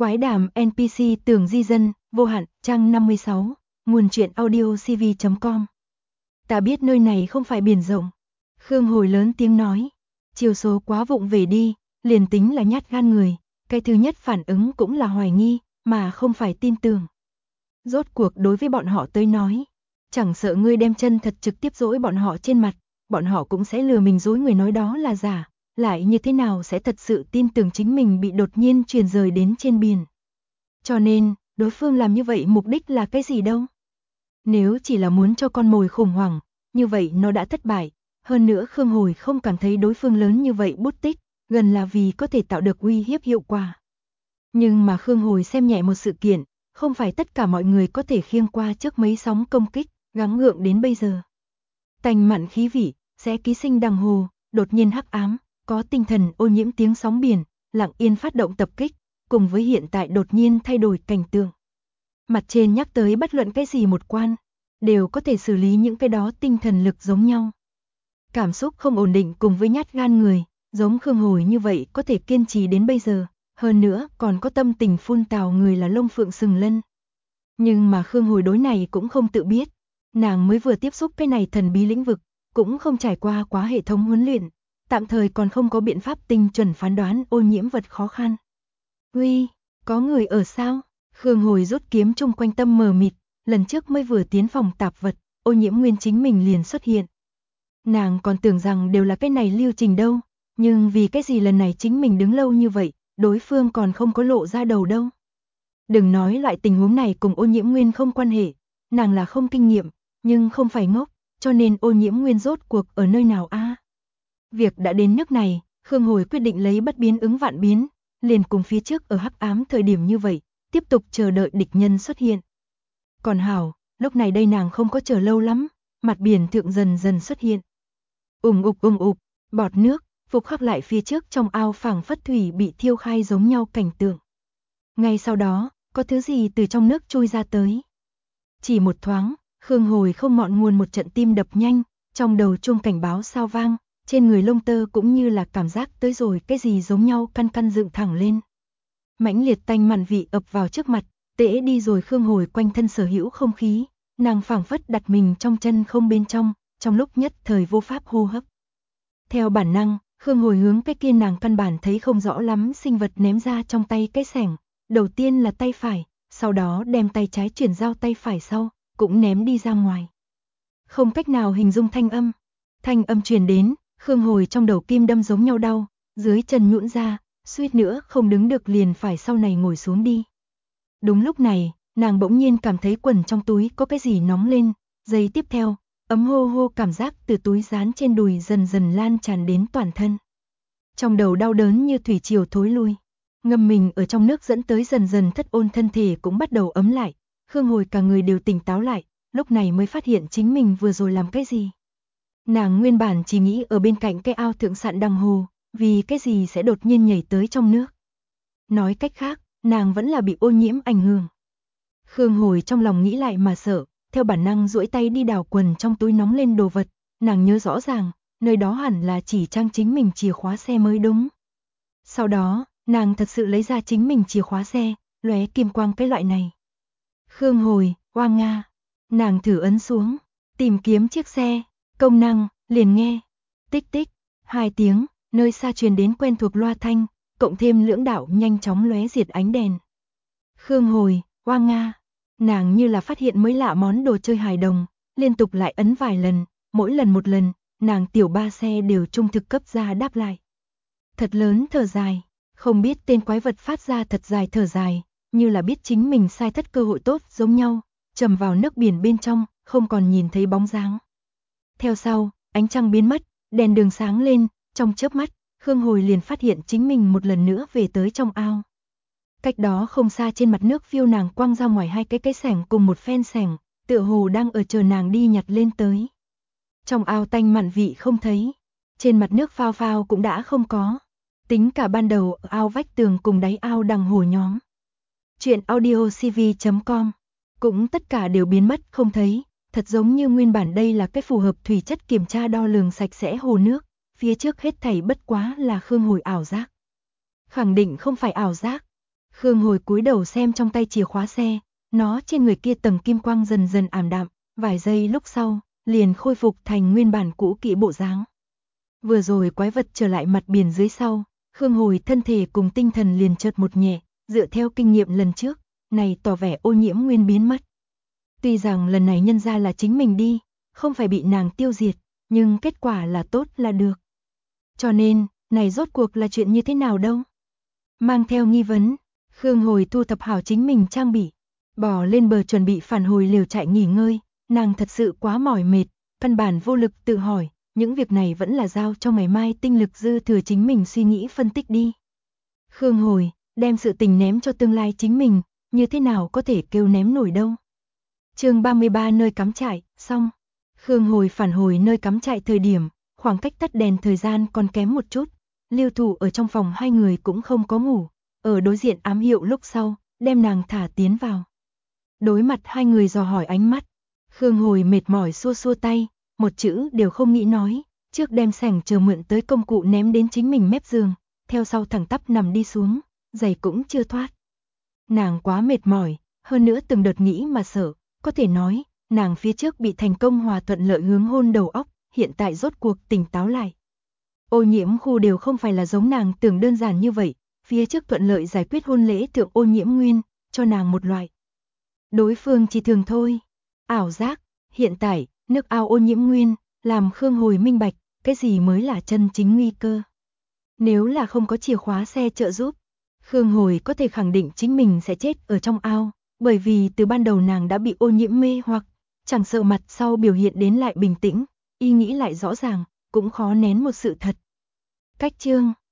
Quái đàm NPC Tường Di Dân, vô hạn, trang 56, nguồn truyện audio cv.com. Ta biết nơi này không phải biển rộng. Khương Hồi lớn tiếng nói. Chiều số quá vụng về đi, liền tính là nhát gan người, cái thứ nhất phản ứng cũng là hoài nghi, mà không phải tin tưởng. Rốt cuộc đối với bọn họ tới nói, chẳng sợ ngươi đem chân thật trực tiếp dỗi bọn họ trên mặt, bọn họ cũng sẽ lừa mình dối người nói đó là giả, lại như thế nào sẽ thật sự tin tưởng chính mình bị đột nhiên truyền rời đến trên biển. Cho nên, đối phương làm như vậy mục đích là cái gì đâu? Nếu chỉ là muốn cho con mồi khủng hoảng, như vậy nó đã thất bại. Hơn nữa Khương Hồi không cảm thấy đối phương lớn như vậy bút tích, gần là vì có thể tạo được uy hiếp hiệu quả. Nhưng mà Khương Hồi xem nhẹ một sự kiện, không phải tất cả mọi người có thể khiêng qua trước mấy sóng công kích, gắng gượng đến bây giờ. Tành mặn khí vị, sẽ ký sinh đằng hồ, đột nhiên hắc ám, có tinh thần ô nhiễm tiếng sóng biển, lặng yên phát động tập kích, cùng với hiện tại đột nhiên thay đổi cảnh tượng. Mặt trên nhắc tới bất luận cái gì một quan, đều có thể xử lý những cái đó tinh thần lực giống nhau. Cảm xúc không ổn định cùng với nhát gan người, giống Khương Hồi như vậy có thể kiên trì đến bây giờ, hơn nữa còn có tâm tình phun tào người là lông phượng sừng lân. Nhưng mà Khương Hồi đối này cũng không tự biết, nàng mới vừa tiếp xúc cái này thần bí lĩnh vực, cũng không trải qua quá hệ thống huấn luyện, tạm thời còn không có biện pháp tinh chuẩn phán đoán ô nhiễm vật khó khăn. Uy, có người ở sao? Khương Hồi rút kiếm chung quanh tâm mờ mịt, lần trước mới vừa tiến phòng tạp vật, ô nhiễm nguyên chính mình liền xuất hiện. Nàng còn tưởng rằng đều là cái này lưu trình đâu, nhưng vì cái gì lần này chính mình đứng lâu như vậy, đối phương còn không có lộ ra đầu đâu. Đừng nói loại tình huống này cùng ô nhiễm nguyên không quan hệ, nàng là không kinh nghiệm, nhưng không phải ngốc, cho nên ô nhiễm nguyên rốt cuộc ở nơi nào a? Việc đã đến nước này, Khương Hồi quyết định lấy bất biến ứng vạn biến, liền cùng phía trước ở hắc ám thời điểm như vậy, tiếp tục chờ đợi địch nhân xuất hiện. Còn hảo, lúc này đây nàng không có chờ lâu lắm, mặt biển thượng dần dần xuất hiện. Ùng ục, bọt nước, phục khắc lại phía trước trong ao phảng phất thủy bị thiêu khai giống nhau cảnh tượng. Ngay sau đó, có thứ gì từ trong nước trôi ra tới. Chỉ một thoáng, Khương Hồi không mọn nguồn một trận tim đập nhanh, trong đầu chuông cảnh báo sao vang, trên người lông tơ cũng như là cảm giác tới rồi cái gì giống nhau căn căn dựng thẳng lên. Mãnh liệt tanh mặn vị ập vào trước mặt, tễ đi rồi Khương Hồi quanh thân sở hữu không khí, nàng phảng phất đặt mình trong chân không bên trong lúc nhất thời vô pháp hô hấp. Theo bản năng, Khương Hồi hướng cái kia nàng căn bản thấy không rõ lắm sinh vật ném ra trong tay cái xẻng, đầu tiên là tay phải, sau đó đem tay trái chuyển giao tay phải sau, cũng ném đi ra ngoài. Không cách nào hình dung thanh âm truyền đến, Khương Hồi trong đầu kim đâm giống nhau đau, dưới chân nhũn ra, suýt nữa không đứng được liền phải sau này ngồi xuống đi. Đúng lúc này, nàng bỗng nhiên cảm thấy quần trong túi có cái gì nóng lên, giây tiếp theo, ấm hô hô cảm giác từ túi dán trên đùi dần dần lan tràn đến toàn thân. Trong đầu đau đớn như thủy triều thối lui, ngâm mình ở trong nước dẫn tới dần dần thất ôn thân thể cũng bắt đầu ấm lại, Khương Hồi cả người đều tỉnh táo lại, lúc này mới phát hiện chính mình vừa rồi làm cái gì. Nàng nguyên bản chỉ nghĩ ở bên cạnh cái ao thượng sạn đằng hồ, vì cái gì sẽ đột nhiên nhảy tới trong nước. Nói cách khác, nàng vẫn là bị ô nhiễm ảnh hưởng. Khương Hồi trong lòng nghĩ lại mà sợ, theo bản năng duỗi tay đi đào quần trong túi nóng lên đồ vật, nàng nhớ rõ ràng, nơi đó hẳn là chỉ trang chính mình chìa khóa xe mới đúng. Sau đó, nàng thật sự lấy ra chính mình chìa khóa xe, lóe kim quang cái loại này. Khương Hồi, oa nga, nàng thử ấn xuống, tìm kiếm chiếc xe, công năng, liền nghe, tích tích, 2 tiếng, nơi xa truyền đến quen thuộc loa thanh, cộng thêm lưỡng đạo nhanh chóng lóe diệt ánh đèn. Khương Hồi, oa nga, nàng như là phát hiện mới lạ món đồ chơi hài đồng, liên tục lại ấn vài lần, mỗi lần một lần, nàng tiểu ba xe đều trung thực cấp ra đáp lại. Thật lớn thở dài, không biết tên quái vật phát ra thật dài thở dài, như là biết chính mình sai thất cơ hội tốt giống nhau, trầm vào nước biển bên trong, không còn nhìn thấy bóng dáng. Theo sau, ánh trăng biến mất, đèn đường sáng lên, trong chớp mắt, Khương Hồi liền phát hiện chính mình một lần nữa về tới trong ao. Cách đó không xa trên mặt nước phiêu nàng quăng ra ngoài 2 cái xẻng cùng một phen xẻng, tựa hồ đang ở chờ nàng đi nhặt lên tới. Trong ao tanh mặn vị không thấy, trên mặt nước phao phao cũng đã không có. Tính cả ban đầu ở ao vách tường cùng đáy ao đằng hồ nhóm. Chuyện audio cv.com cũng tất cả đều biến mất không thấy, thật giống như nguyên bản đây là cái phù hợp thủy chất kiểm tra đo lường sạch sẽ hồ nước, phía trước hết thảy bất quá là Khương Hồi ảo giác. Khẳng định không phải ảo giác. Khương Hồi cúi đầu xem trong tay chìa khóa xe, nó trên người kia tầng kim quang dần dần ảm đạm, vài giây lúc sau, liền khôi phục thành nguyên bản cũ kỹ bộ dáng. Vừa rồi quái vật trở lại mặt biển dưới sau, Khương Hồi thân thể cùng tinh thần liền chợt một nhẹ, dựa theo kinh nghiệm lần trước, này tỏ vẻ ô nhiễm nguyên biến mất. Tuy rằng lần này nhân ra là chính mình đi, không phải bị nàng tiêu diệt, nhưng kết quả là tốt là được. Cho nên, này rốt cuộc là chuyện như thế nào đâu? Mang theo nghi vấn, Khương Hồi thu thập hảo chính mình trang bị, bò lên bờ chuẩn bị phản hồi liều trại nghỉ ngơi, nàng thật sự quá mỏi mệt, căn bản vô lực tự hỏi, những việc này vẫn là giao cho ngày mai tinh lực dư thừa chính mình suy nghĩ phân tích đi. Khương Hồi, đem sự tình ném cho tương lai chính mình, như thế nào có thể kêu ném nổi đâu. Chương 33 nơi cắm trại, xong. Khương Hồi phản hồi nơi cắm trại thời điểm, khoảng cách tắt đèn thời gian còn kém một chút, Lưu Thủ ở trong phòng hai người cũng không có ngủ, ở đối diện ám hiệu lúc sau, đem nàng thả tiến vào. Đối mặt hai người dò hỏi ánh mắt, Khương Hồi mệt mỏi xua xua tay, một chữ đều không nghĩ nói, trước đem sảnh chờ mượn tới công cụ ném đến chính mình mép giường, theo sau thẳng tắp nằm đi xuống, giày cũng chưa thoát. Nàng quá mệt mỏi, hơn nữa từng đợt nghĩ mà sợ, có thể nói, nàng phía trước bị thành công hòa thuận lợi hướng hôn đầu óc, hiện tại rốt cuộc tỉnh táo lại. Ô nhiễm khu đều không phải là giống nàng tưởng đơn giản như vậy, phía trước thuận lợi giải quyết hôn lễ thượng ô nhiễm nguyên, cho nàng một loại. Đối phương chỉ thường thôi, ảo giác, hiện tại, nước ao ô nhiễm nguyên, làm Khương Hồi minh bạch, cái gì mới là chân chính nguy cơ. Nếu là không có chìa khóa xe trợ giúp, Khương Hồi có thể khẳng định chính mình sẽ chết ở trong ao, bởi vì từ ban đầu nàng đã bị ô nhiễm mê hoặc, chẳng sợ mặt sau biểu hiện đến lại bình tĩnh, ý nghĩ lại rõ ràng, cũng khó nén một sự thật. Cách chương